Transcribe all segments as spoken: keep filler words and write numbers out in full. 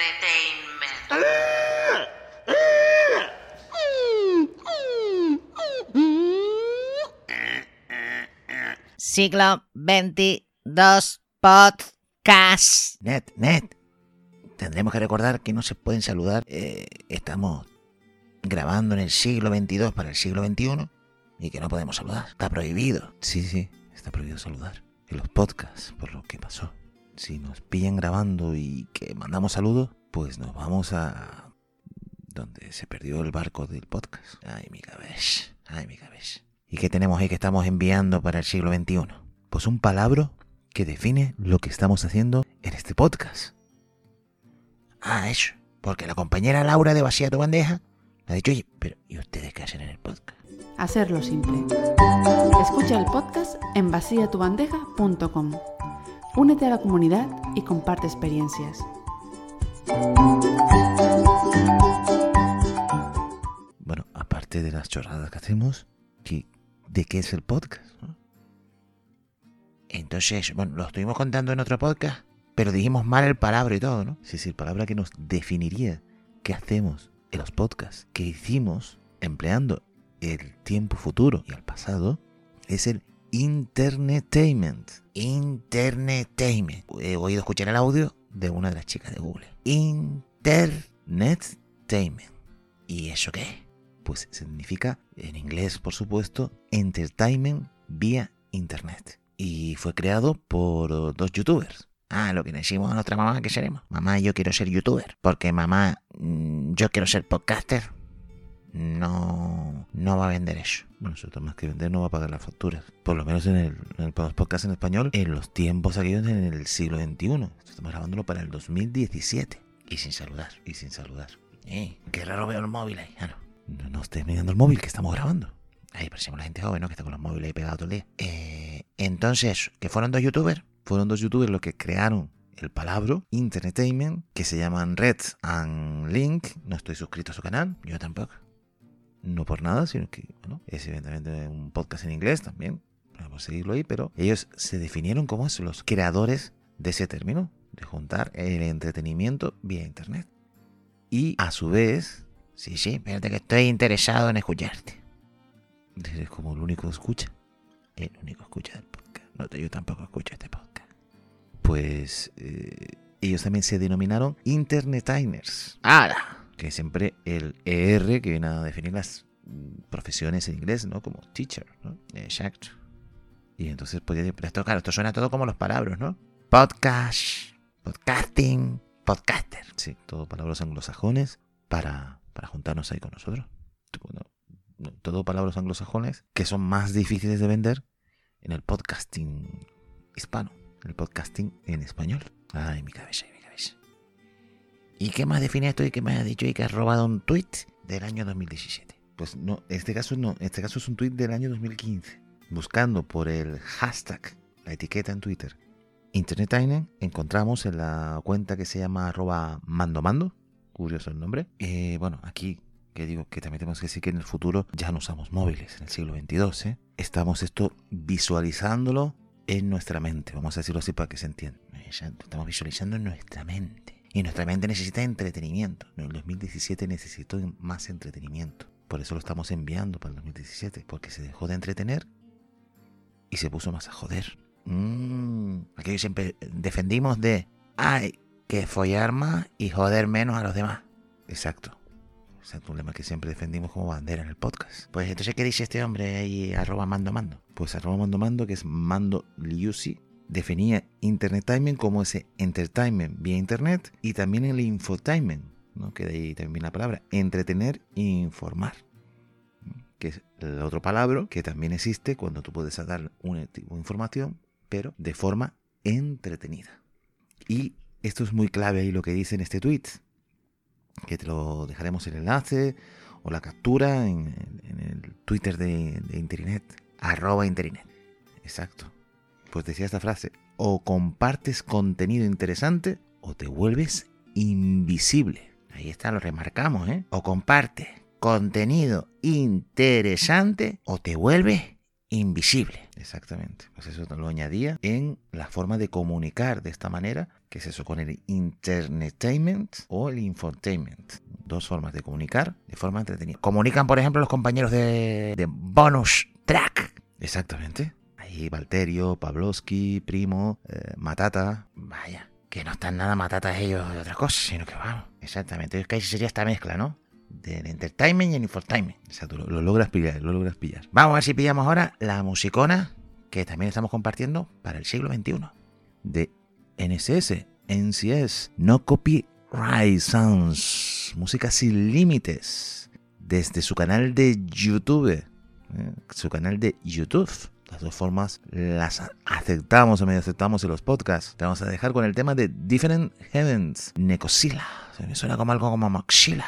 Siglo veintidós Podcast. Ned, Ned, tendremos que recordar que no se pueden saludar. Eh, estamos grabando en el siglo veintidós para el siglo veintiuno y que no podemos saludar. Está prohibido. Sí, sí, está prohibido saludar. En los podcasts, por lo que pasó. Si nos pillan grabando y que mandamos saludos, pues nos vamos a donde se perdió el barco del podcast. Ay, mi cabeza, ay, mi cabeza. ¿Y qué tenemos ahí que estamos enviando para el siglo veintiuno? Pues un palabra que define lo que estamos haciendo en este podcast. Ah, eso. Porque la compañera Laura de Vacía tu Bandeja me ha dicho, oye, pero ¿y ustedes qué hacen en el podcast? Hacerlo simple. Escucha el podcast en vacía tu bandeja punto com. Únete a la comunidad y comparte experiencias. Bueno, aparte de las chorradas que hacemos, ¿qué, ¿de qué es el podcast? ¿No? Entonces, bueno, lo estuvimos contando en otro podcast, pero dijimos mal el palabra y todo, ¿no? Sí, sí, el palabra que nos definiría qué hacemos en los podcasts que hicimos empleando el tiempo futuro y el pasado es el internetainment. Internetainment. He oído escuchar el audio de una de las chicas de Google. Internetainment. ¿Y eso qué es? Pues significa, en inglés por supuesto, entertainment vía internet. Y fue creado por dos youtubers. Ah, lo que le decimos a nuestra mamá que seremos. Mamá, yo quiero ser youtuber. Porque mamá, yo quiero ser podcaster. No, no va a vender eso. Bueno, nosotros más que vender no va a pagar las facturas. Por lo menos en el, en el podcast en español, en los tiempos aquellos en el siglo veintiuno. Estamos grabándolo para el dos mil diecisiete. Y sin saludar, y sin saludar. Eh, qué raro veo el móvil ahí. Ah, no. No, no estés mirando el móvil que estamos grabando. Ahí parecemos la gente joven, ¿no? Que está con los móviles ahí pegados todo el día. Eh, entonces, que fueron dos youtubers. Fueron dos youtubers los que crearon el palabra Internetainment, que se llaman Red and Link. No estoy suscrito a su canal, yo tampoco. No por nada, sino que, bueno, es evidentemente un podcast en inglés también. Podemos seguirlo ahí, pero ellos se definieron como eso, los creadores de ese término, de juntar el entretenimiento vía internet. Y a su vez, sí, sí, espérate que estoy interesado en escucharte. Eres como el único que escucha. El único que escucha del podcast. No, yo tampoco escucho este podcast. Pues eh, ellos también se denominaron Internetainers. ¡Hala! Que siempre el E R, que viene a definir las profesiones en inglés, ¿no? Como teacher, ¿no? Exacto. Y entonces, pues, esto, claro, esto suena todo como los palabras, ¿no? Podcast, podcasting, podcaster. Sí, todo palabras anglosajones para, para juntarnos ahí con nosotros. Bueno, todo palabras anglosajones que son más difíciles de vender en el podcasting hispano, en el podcasting en español. Ay, mi cabeza, mi cabeza. ¿Y qué más define esto y qué más ha dicho y que has robado un tweet del año dos mil diecisiete? Pues no, en este caso no, en este caso es un tweet del año dos mil quince. Buscando por el hashtag, la etiqueta en Twitter, Internetainment, encontramos en la cuenta que se llama arroba mandomando, curioso el nombre. Eh, bueno, aquí que digo que también tenemos que decir que en el futuro ya no usamos móviles, en el siglo veintidós, ¿eh? Estamos esto visualizándolo en nuestra mente, vamos a decirlo así para que se entienda. Estamos visualizando en nuestra mente. Y nuestra mente necesita entretenimiento. En el dos mil diecisiete necesitó más entretenimiento. Por eso lo estamos enviando para el dos mil diecisiete. Porque se dejó de entretener y se puso más a joder. Mm, aquello siempre defendimos de hay que follar más y joder menos a los demás. Exacto. Exacto, un lema que siempre defendimos como bandera en el podcast. Pues entonces, ¿qué dice este hombre ahí? Arroba mando mando. Pues arroba mando mando, que es Mando Liuzzi, definía Internetainment como ese entertainment vía internet y también el infotainment, ¿no? Que de ahí también viene la palabra entretener e informar, que es el otro palabra que también existe cuando tú puedes dar una tipo de información, pero de forma entretenida. Y esto es muy clave ahí lo que dice en este tweet, que te lo dejaremos el enlace o la captura en, en el Twitter de, de Internet, arroba Internet. Exacto. Pues decía esta frase: o compartes contenido interesante o te vuelves invisible. Ahí está, lo remarcamos, ¿eh? O compartes contenido interesante o te vuelves invisible. Exactamente. Pues eso lo añadía en la forma de comunicar de esta manera, que es eso, con el entertainment o el infotainment. Dos formas de comunicar de forma entretenida. Comunican, por ejemplo, los compañeros de, de Bonus Track. Exactamente. Ahí Valterio, Pavlovsky, Primo, eh, Matata. Vaya, que no están nada matatas ellos de otras cosas, sino que vamos. Exactamente. Es que ahí sería esta mezcla, ¿no? Del entertainment y el infotainment. Exacto, lo, lo logras pillar, lo logras pillar. Vamos a ver si pillamos ahora la musicona que también estamos compartiendo para el siglo veintiuno. De N S S, N C S, No Copyright Sounds, música sin límites, desde su canal de YouTube, ¿eh? su canal de YouTube. Las dos formas las aceptamos o medio aceptamos en los podcasts. Te vamos a dejar con el tema de Different Heavens, Necosila. Me suena como algo como Moxila,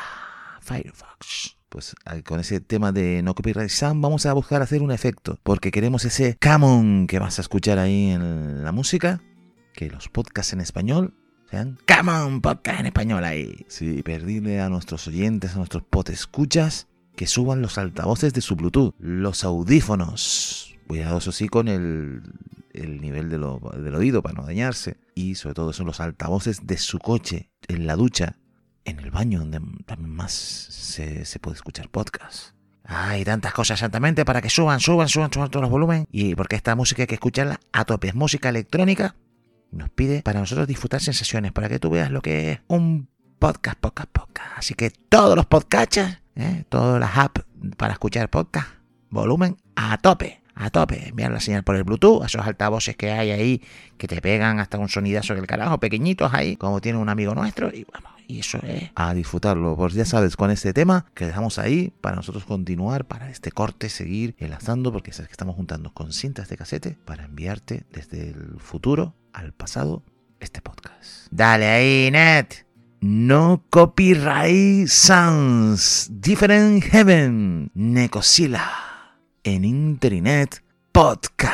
Firefox. Pues con ese tema de No Copyright Sound vamos a buscar hacer un efecto, porque queremos ese come on que vas a escuchar ahí en la música, que los podcasts en español sean come on, podcast en español ahí. Sí, pedirle a nuestros oyentes, a nuestros podescuchas, que suban los altavoces de su Bluetooth, los audífonos. Cuidado, eso sí, con el, el nivel de lo, del oído para no dañarse. Y sobre todo son los altavoces de su coche, en la ducha, en el baño, donde también más se, se puede escuchar podcast. Hay tantas cosas exactamente para que suban, suban, suban, suban todos los volúmenes. Y porque esta música hay que escucharla a tope. Es música electrónica. Nos pide para nosotros disfrutar sensaciones, para que tú veas lo que es un podcast, podcast, podcast. Así que todos los podcatchers, ¿eh? todas las apps para escuchar podcast, volumen a tope. A tope, enviar la señal por el Bluetooth, a esos altavoces que hay ahí que te pegan hasta un sonidazo del carajo, pequeñitos ahí, como tiene un amigo nuestro, y vamos, y eso es a disfrutarlo. Pues ya sabes, con este tema que dejamos ahí para nosotros continuar, para este corte seguir enlazando, porque sabes que estamos juntando con cintas de casete para enviarte desde el futuro al pasado este podcast. Dale ahí, Net. No Copyright Sounds, Different Heaven, Necosila. En Internet Podcast.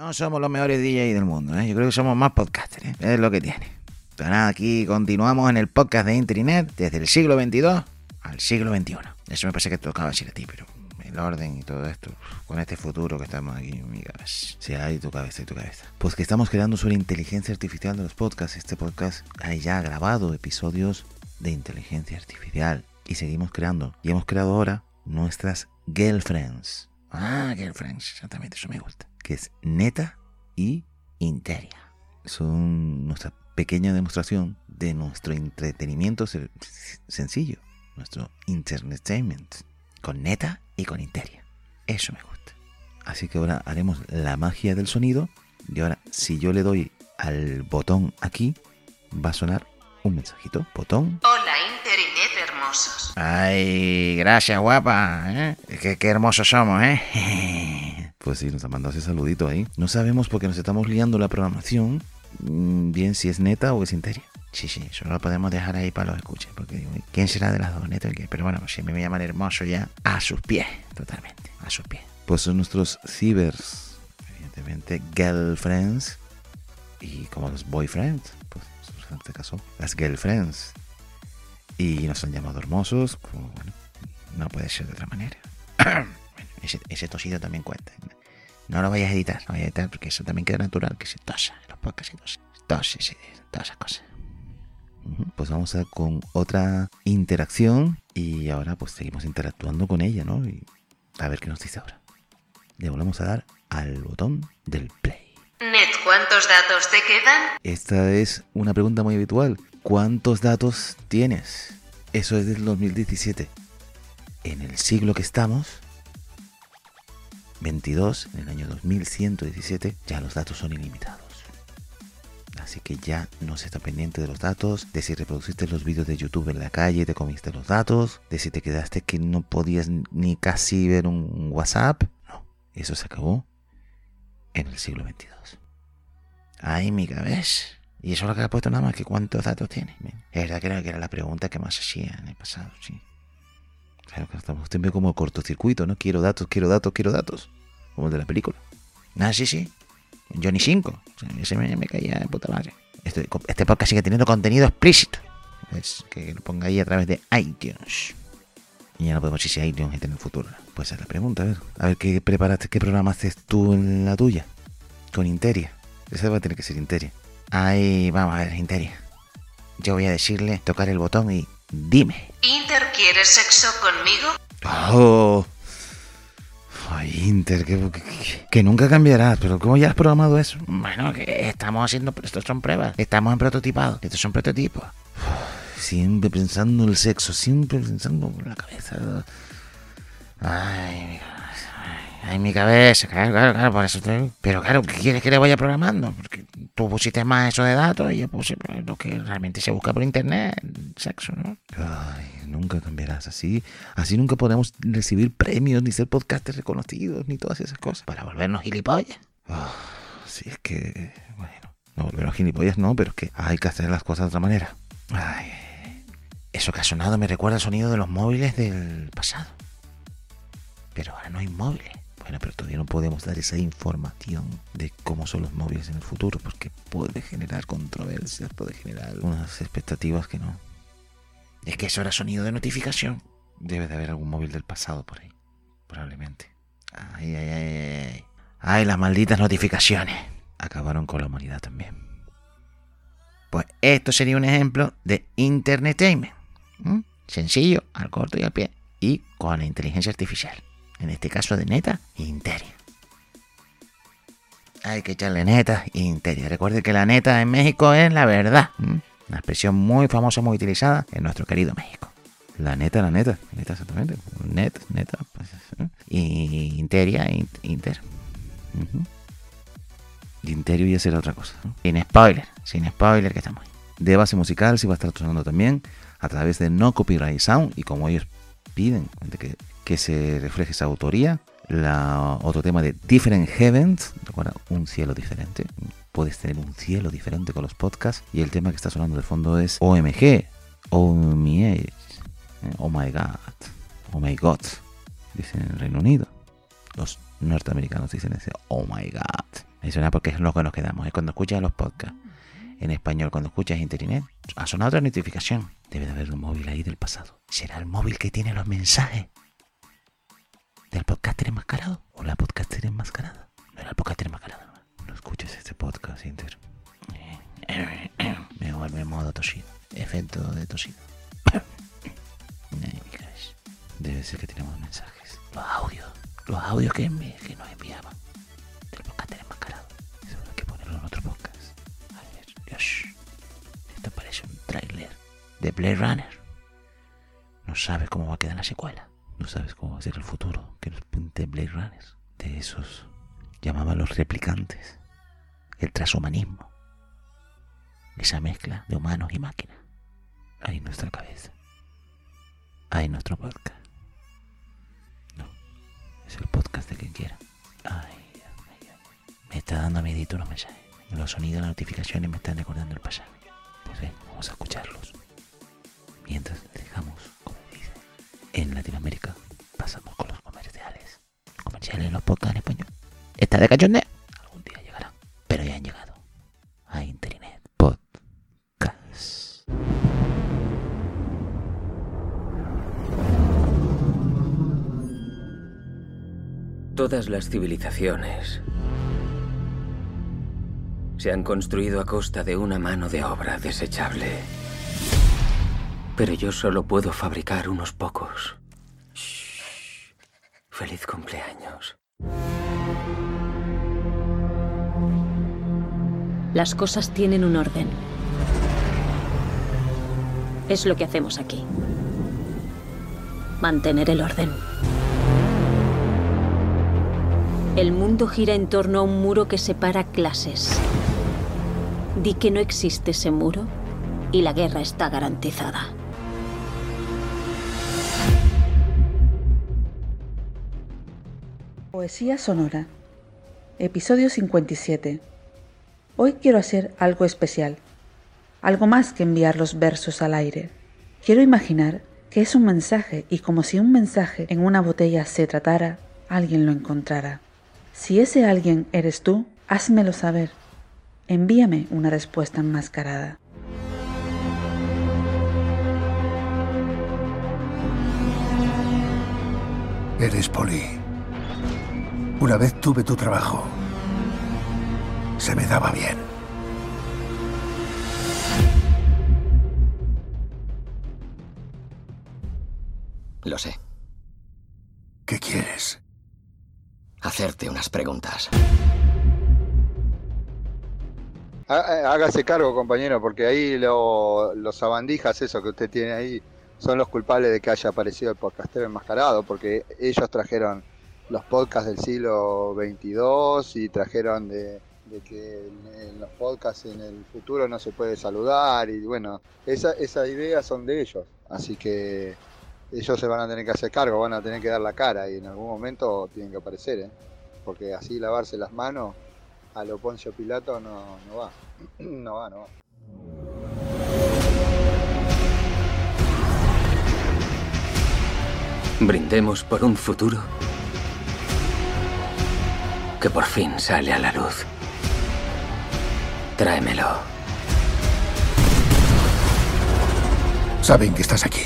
No somos los mejores D Js del mundo, ¿eh? Yo creo que somos más podcasters, ¿eh? Es lo que tiene. Pero nada, aquí continuamos en el podcast de Internet desde el siglo veintidós al siglo veintiuno. Eso me parece que tocaba decir a ti, pero el orden y todo esto, con este futuro que estamos aquí, mi cabeza. Sí, hay tu cabeza y tu cabeza. Pues que estamos creando sobre inteligencia artificial de los podcasts. Este podcast ha ya grabado episodios de inteligencia artificial y seguimos creando. Y hemos creado ahora nuestras girlfriends. Ah, girlfriends, exactamente, eso me gusta. Que es Neta y Interia. Son nuestra pequeña demostración de nuestro entretenimiento sencillo. Nuestro entertainment. Con Neta y con Interia. Eso me gusta. Así que ahora haremos la magia del sonido. Y ahora, si yo le doy al botón aquí, va a sonar un mensajito. Botón. Hola, Internet hermosos. Ay, gracias, guapa. ¿Eh? Qué, qué hermosos somos, ¿eh? Pues sí, nos ha mandado ese saludito ahí. No sabemos por qué nos estamos liando la programación. Bien, si es Neta o es Interia. Sí, sí, eso lo podemos dejar ahí para los escuches, porque digo, ¿quién será de las dos, Neta o qué? Pero bueno, si me llaman hermoso ya, a sus pies, totalmente, a sus pies. Pues son nuestros cibers, evidentemente, girlfriends, y como los boyfriends, pues en este caso, las girlfriends. Y nos han llamado hermosos, como, bueno, no puede ser de otra manera. Bueno, ese, ese tosido también cuenta. No lo vayas a editar, no vayas a editar, porque eso también queda natural, que se tosa, los podcasts y tosa, tose, sí, todas esas cosas. Pues vamos a con otra interacción y ahora pues seguimos interactuando con ella, ¿no? Y a ver qué nos dice ahora. Le volvemos a dar al botón del play. Net, ¿cuántos datos te quedan? Esta es una pregunta muy habitual. ¿Cuántos datos tienes? Eso es del dos mil diecisiete. En el siglo que estamos, veintidós, en el año dos mil ciento diecisiete, ya los datos son ilimitados. Así que ya no se está pendiente de los datos, de si reproduciste los vídeos de YouTube en la calle y te comiste los datos, de si te quedaste que no podías ni casi ver un WhatsApp. No, eso se acabó en el siglo veintidós. Ay, mi cabeza. Y eso es lo que ha puesto nada más, que cuántos datos tienes. Es verdad que era, que era la pregunta que más hacía en el pasado, sí. Claro que estamos usted ve como cortocircuito, ¿no? Quiero datos, quiero datos, quiero datos. Como el de la película. Ah, sí, sí. Johnny cinco. Ese me, me caía de puta madre. Este, este podcast sigue teniendo contenido explícito. Es que lo ponga ahí a través de iTunes. Y ya no podemos decir si iTunes está en el futuro. Pues esa es la pregunta, a ver. A ver qué preparaste, qué programaste tú en la tuya. Con Interia. Esa va a tener que ser Interia. Ahí, vamos a ver, Interia. Yo voy a decirle, tocar el botón y dime. ¿Inter quieres sexo conmigo? Oh. Ay, Inter, que, que, que nunca cambiarás, pero ¿cómo ya has programado eso? Bueno, que estamos haciendo, estos son pruebas, estamos en prototipado, estos son prototipos. Uf, siempre pensando en el sexo, siempre pensando en la cabeza. Ay, mi cabeza, ay, ay, mi cabeza, claro, claro, claro, por eso te... Pero claro, ¿qué quieres que le vaya programando? Porque tú pusiste más eso de datos y yo puse lo que realmente se busca por internet, sexo, ¿no? Ay, nunca cambiarás así. Así nunca podremos recibir premios, ni ser podcasters reconocidos, ni todas esas cosas. Para volvernos gilipollas. Oh, sí, es que... Bueno, no volvernos gilipollas no, pero es que hay que hacer las cosas de otra manera. Ay, eso que ha sonado me recuerda al sonido de los móviles del pasado. Pero ahora no hay móviles. Bueno, pero todavía no podemos dar esa información de cómo son los móviles en el futuro, porque puede generar controversias, puede generar unas expectativas que no. Es que eso era sonido de notificación. Debe de haber algún móvil del pasado por ahí, probablemente. Ay, ay, ay, ay. Ay, las malditas notificaciones. Acabaron con la humanidad también. Pues esto sería un ejemplo de Internetainment. ¿Mm? Sencillo, al corto y al pie. Y con la inteligencia artificial. En este caso de Neta e Interia. Hay que echarle Neta e Interia. Recuerde que la neta en México es la verdad. ¿Mm? Una expresión muy famosa, muy utilizada en nuestro querido México. La neta, la neta. Neta, exactamente. Net, neta. Pues, ¿eh? Y Interia, Inter. Uh-huh. Interio ya será otra cosa, ¿no? Sin spoiler, sin spoiler que estamos ahí. De base musical sí va a estar sonando también a través de No Copyright Sound. Y como ellos piden que, que se refleje esa autoría, la, otro tema de Different Heavens. Recuerda, un cielo diferente. Puedes tener un cielo diferente con los podcasts. Y el tema que está sonando de fondo es O M G. Oh my, oh my God. Oh my God. Dicen en el Reino Unido. Los norteamericanos dicen ese Oh my God. Me suena porque es lo que nos quedamos. Es cuando escuchas los podcasts en español, cuando escuchas internet, ha sonado otra notificación. Debe de haber un móvil ahí del pasado. ¿Será el móvil que tiene los mensajes del podcaster enmascarado? ¿O la podcaster enmascarada? No era el podcaster enmascarado. No, no escuches este podcast, Inter. Me vuelve en modo tosido. Efecto de tosido. Debe ser que tenemos mensajes. Los audios. Los audios que, me, que nos enviaban del podcaster enmascarado. Eso hay que ponerlo en otro podcast. A ver, Dios. Esto parece un tráiler de Blade Runner. No sabes cómo va a quedar la secuela. No sabes cómo va a ser el futuro que nos pinte Blade Runner. De esos llamaban los replicantes. El transhumanismo. Esa mezcla de humanos y máquinas. Ahí en nuestra cabeza. Ahí en nuestro podcast. No. Es el podcast de quien quiera. Ay, ay, ay. Me está dando miedito los mensajes. Los sonidos de las notificaciones me están recordando el pasado. Pues ven, vamos a escucharlos. Mientras dejamos, como dice, en Latinoamérica pasamos con los comerciales. Los comerciales en los podcasts en español. ¿Está de cachondeo? Algún día llegarán, pero ya han llegado a Internet Podcast. Todas las civilizaciones se han construido a costa de una mano de obra desechable. Pero yo solo puedo fabricar unos pocos. Shh. Feliz cumpleaños. Las cosas tienen un orden. Es lo que hacemos aquí. Mantener el orden. El mundo gira en torno a un muro que separa clases. Di que no existe ese muro y la guerra está garantizada. Poesía sonora. Episodio cincuenta y siete. Hoy quiero hacer algo especial. Algo más que enviar los versos al aire. Quiero imaginar que es un mensaje y como si un mensaje en una botella se tratara, alguien lo encontrara. Si ese alguien eres tú, házmelo saber. Envíame una respuesta enmascarada. Eres Polly. Una vez tuve tu trabajo. Se me daba bien. Lo sé. ¿Qué quieres? Hacerte unas preguntas. Hágase cargo, compañero, porque ahí lo, los sabandijas, eso que usted tiene ahí, son los culpables de que haya aparecido el podcastero enmascarado, porque ellos trajeron los podcasts del siglo veintidós y trajeron de, de que en, en los podcasts en el futuro no se puede saludar, y bueno, esa, esas ideas son de ellos, así que ellos se van a tener que hacer cargo, van a tener que dar la cara y en algún momento tienen que aparecer, ¿eh? Porque así lavarse las manos a lo Poncio Pilato no, no va, no va, no va. Brindemos por un futuro que por fin sale a la luz. Tráemelo. Saben que estás aquí.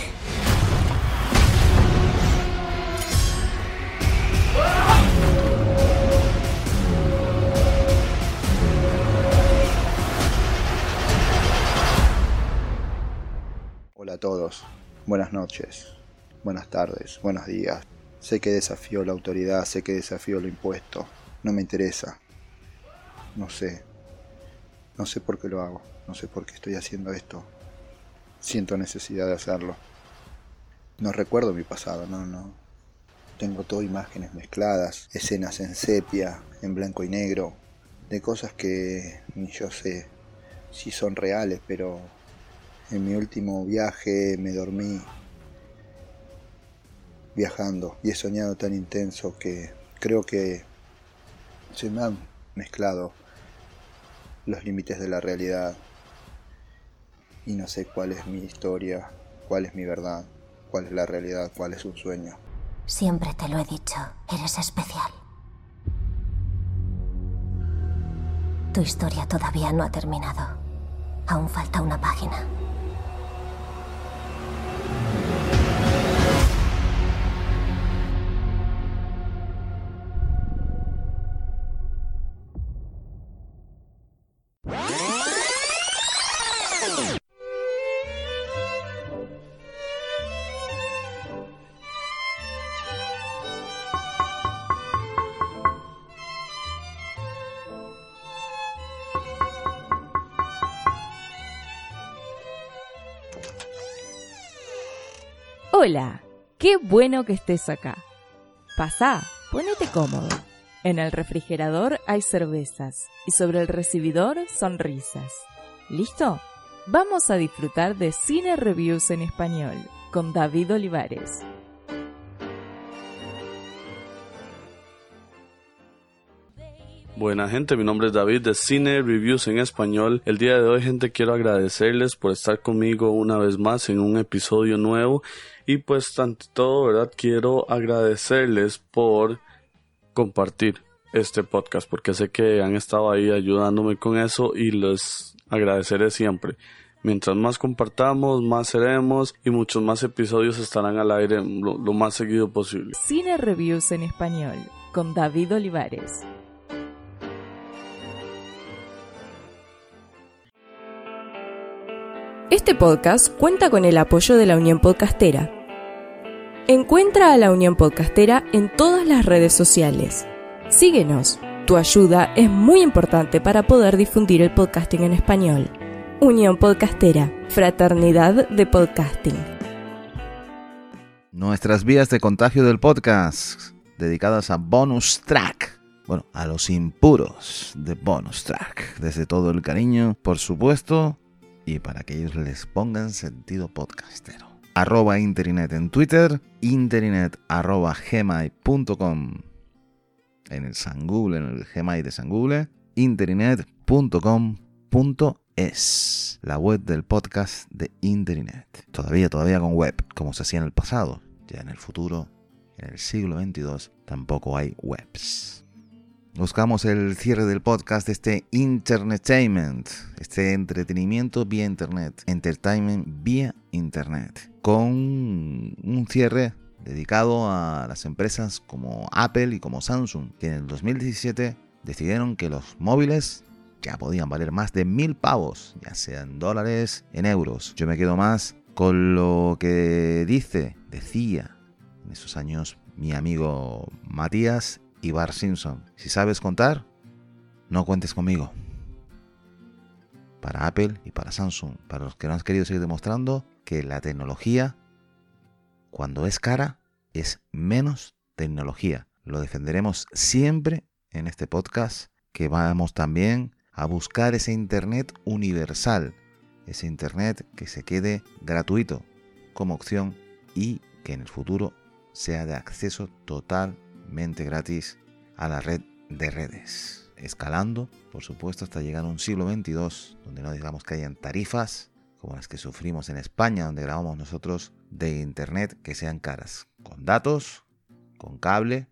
Hola a todos, buenas noches, buenas tardes, buenos días. Sé que desafío la autoridad, sé que desafío lo impuesto. No me interesa. No sé. No sé por qué lo hago. No sé por qué estoy haciendo esto. Siento necesidad de hacerlo. No recuerdo mi pasado, no, no. Tengo todo imágenes mezcladas, escenas en sepia, en blanco y negro, de cosas que ni yo sé si son reales, pero en mi último viaje me dormí viajando y he soñado tan intenso que creo que se me han mezclado los límites de la realidad y no sé cuál es mi historia, cuál es mi verdad, cuál es la realidad, cuál es un sueño. Siempre te lo he dicho, eres especial. Tu historia todavía no ha terminado. Aún falta una página. Hola, qué bueno que estés acá. Pasá, ponete cómodo. En el refrigerador hay cervezas y sobre el recibidor sonrisas. ¿Listo? Vamos a disfrutar de Cine Reviews en español con David Olivares. Buena gente, mi nombre es David de Cine Reviews en español. El día de hoy, gente, quiero agradecerles por estar conmigo una vez más en un episodio nuevo. Y pues, ante todo, ¿verdad? Quiero agradecerles por compartir este podcast, porque sé que han estado ahí ayudándome con eso y les agradeceré siempre. Mientras más compartamos, más seremos y muchos más episodios estarán al aire lo, lo más seguido posible. Cine Reviews en español con David Olivares. Este podcast cuenta con el apoyo de la Unión Podcastera. Encuentra a la Unión Podcastera en todas las redes sociales. Síguenos, tu ayuda es muy importante para poder difundir el podcasting en español. Unión Podcastera, fraternidad de podcasting. Nuestras vías de contagio del podcast, dedicadas a bonus track. Bueno, a los impuros de bonus track. Desde todo el cariño, por supuesto, y para que ellos les pongan sentido podcastero. Arroba Interinet en Twitter, interinet arroba gmail punto com en el Sangoogle, en el Gmail de Sangoogle, interinet punto com punto es, la web del podcast de Interinet. Todavía, todavía con web, como se hacía en el pasado. Ya en el futuro, en el siglo veintidós, tampoco hay webs. Buscamos el cierre del podcast de este Internetainment, este entretenimiento vía Internet, entertainment vía Internet, con un cierre dedicado a las empresas como Apple y como Samsung, que en el dos mil diecisiete decidieron que los móviles ya podían valer más de mil pavos, ya sean dólares, en euros. Yo me quedo más con lo que dice, decía en esos años mi amigo Matías y Bart Simpson. Si sabes contar, no cuentes conmigo. Para Apple y para Samsung, para los que no han querido seguir demostrando que la tecnología, cuando es cara, es menos tecnología. Lo defenderemos siempre en este podcast, que vamos también a buscar ese Internet universal, ese Internet que se quede gratuito como opción y que en el futuro sea de acceso totalmente gratis a la red de redes, escalando, por supuesto, hasta llegar a un siglo veintidós, donde no digamos que hayan tarifas como las que sufrimos en España, donde grabamos nosotros, de Internet que sean caras, con datos, con cable,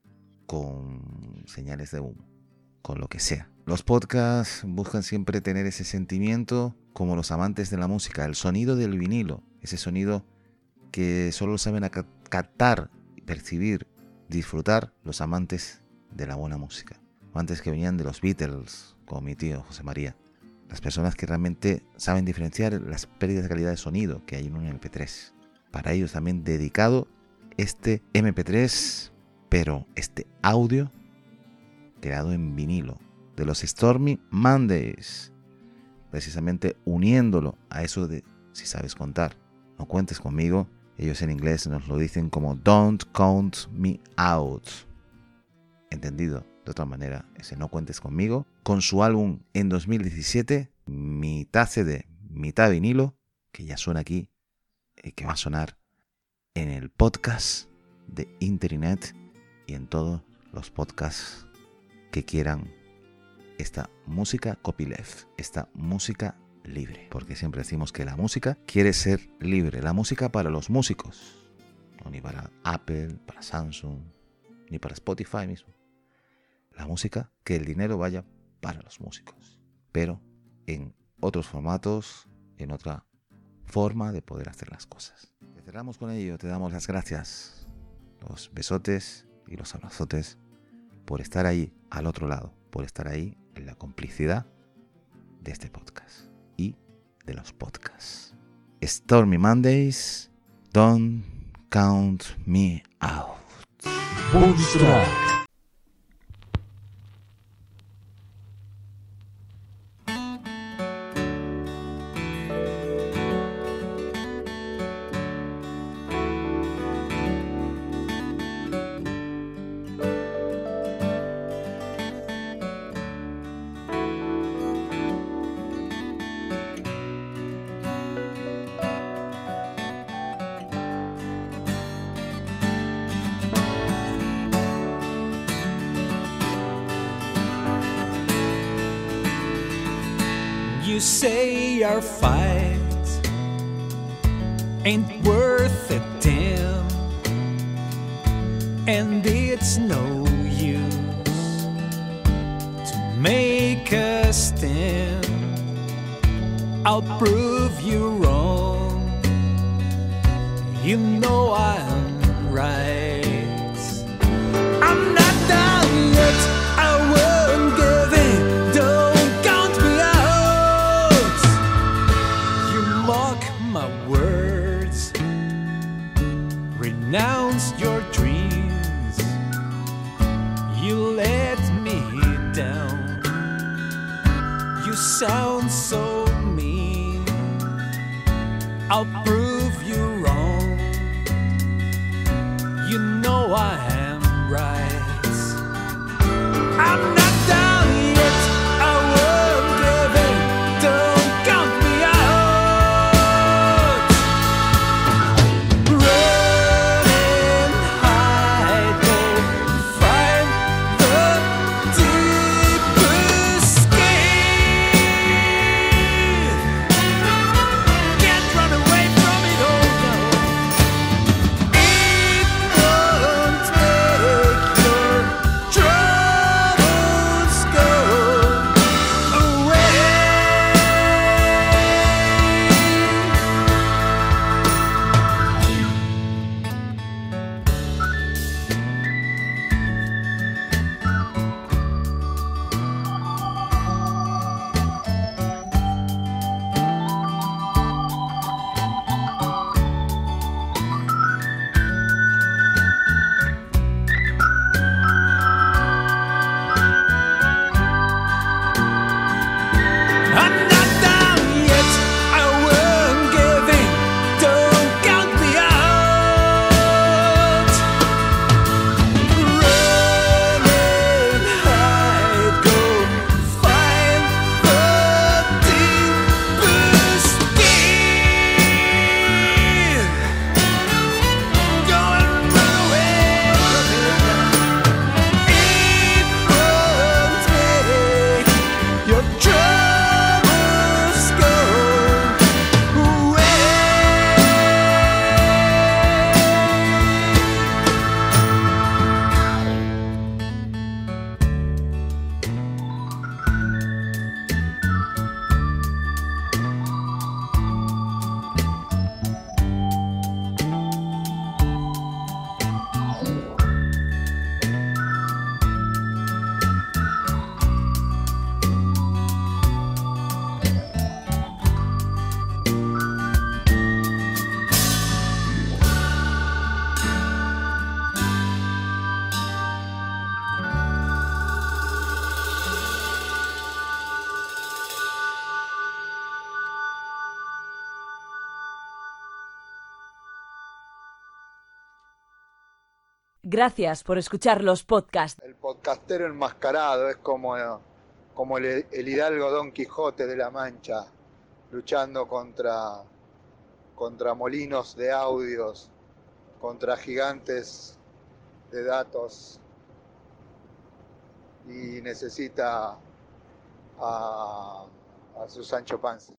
con señales de humo, con lo que sea. Los podcasts buscan siempre tener ese sentimiento como los amantes de la música, el sonido del vinilo, ese sonido que solo saben captar, percibir, disfrutar los amantes de la buena música. Amantes que venían de los Beatles, como mi tío José María. Las personas que realmente saben diferenciar las pérdidas de calidad de sonido que hay en un eme pe tres. Para ellos también dedicado este eme pe tres, pero este audio creado en vinilo, de los Stormy Mondays, precisamente uniéndolo a eso de si sabes contar, no cuentes conmigo. Ellos en inglés nos lo dicen como Don't Count Me Out. Entendido de otra manera, ese no cuentes conmigo, con su álbum en dos mil diecisiete, mitad ce de, mitad vinilo, que ya suena aquí y que va a sonar en el podcast de Interinet y en todos los podcasts que quieran esta música copyleft, esta música libre, porque siempre decimos que la música quiere ser libre, la música para los músicos, no ni para Apple, para Samsung, ni para Spotify mismo. La música, que el dinero vaya para los músicos. pero en otros formatos, en otra forma de poder hacer las cosas. Te cerramos con ello, te damos las gracias, los besotes y los abrazotes por estar ahí al otro lado, por estar ahí en la complicidad de este podcast y de los podcasts. Stormy Mondays, don't count me out. Bonus track. You say our fight ain't worth a damn, and it's no use to make a stand. I'll prove you wrong. You know I'm right. I'm not done yet. I won't give in. Don't count me out. You mock my words, renounce your dreams. You let me down. You sound so mean. I'll prove you wrong. You know I am right. I'm not done yet. I won't give in. Don't count me out. Run and hide. Go find the deepest cave. Can't run away from it all. No. It won't make your troubles go away. I'm not done yet. I won't give in. Don't count me out. Run and hide. Go find the deepest cave. Go and run away from it. It won't make your troubles go away. Gracias por escuchar los podcasts. El podcastero enmascarado es como, como el, el hidalgo Don Quijote de la Mancha, luchando contra, contra molinos de audios, contra gigantes de datos, y necesita a, a su Sancho Panza.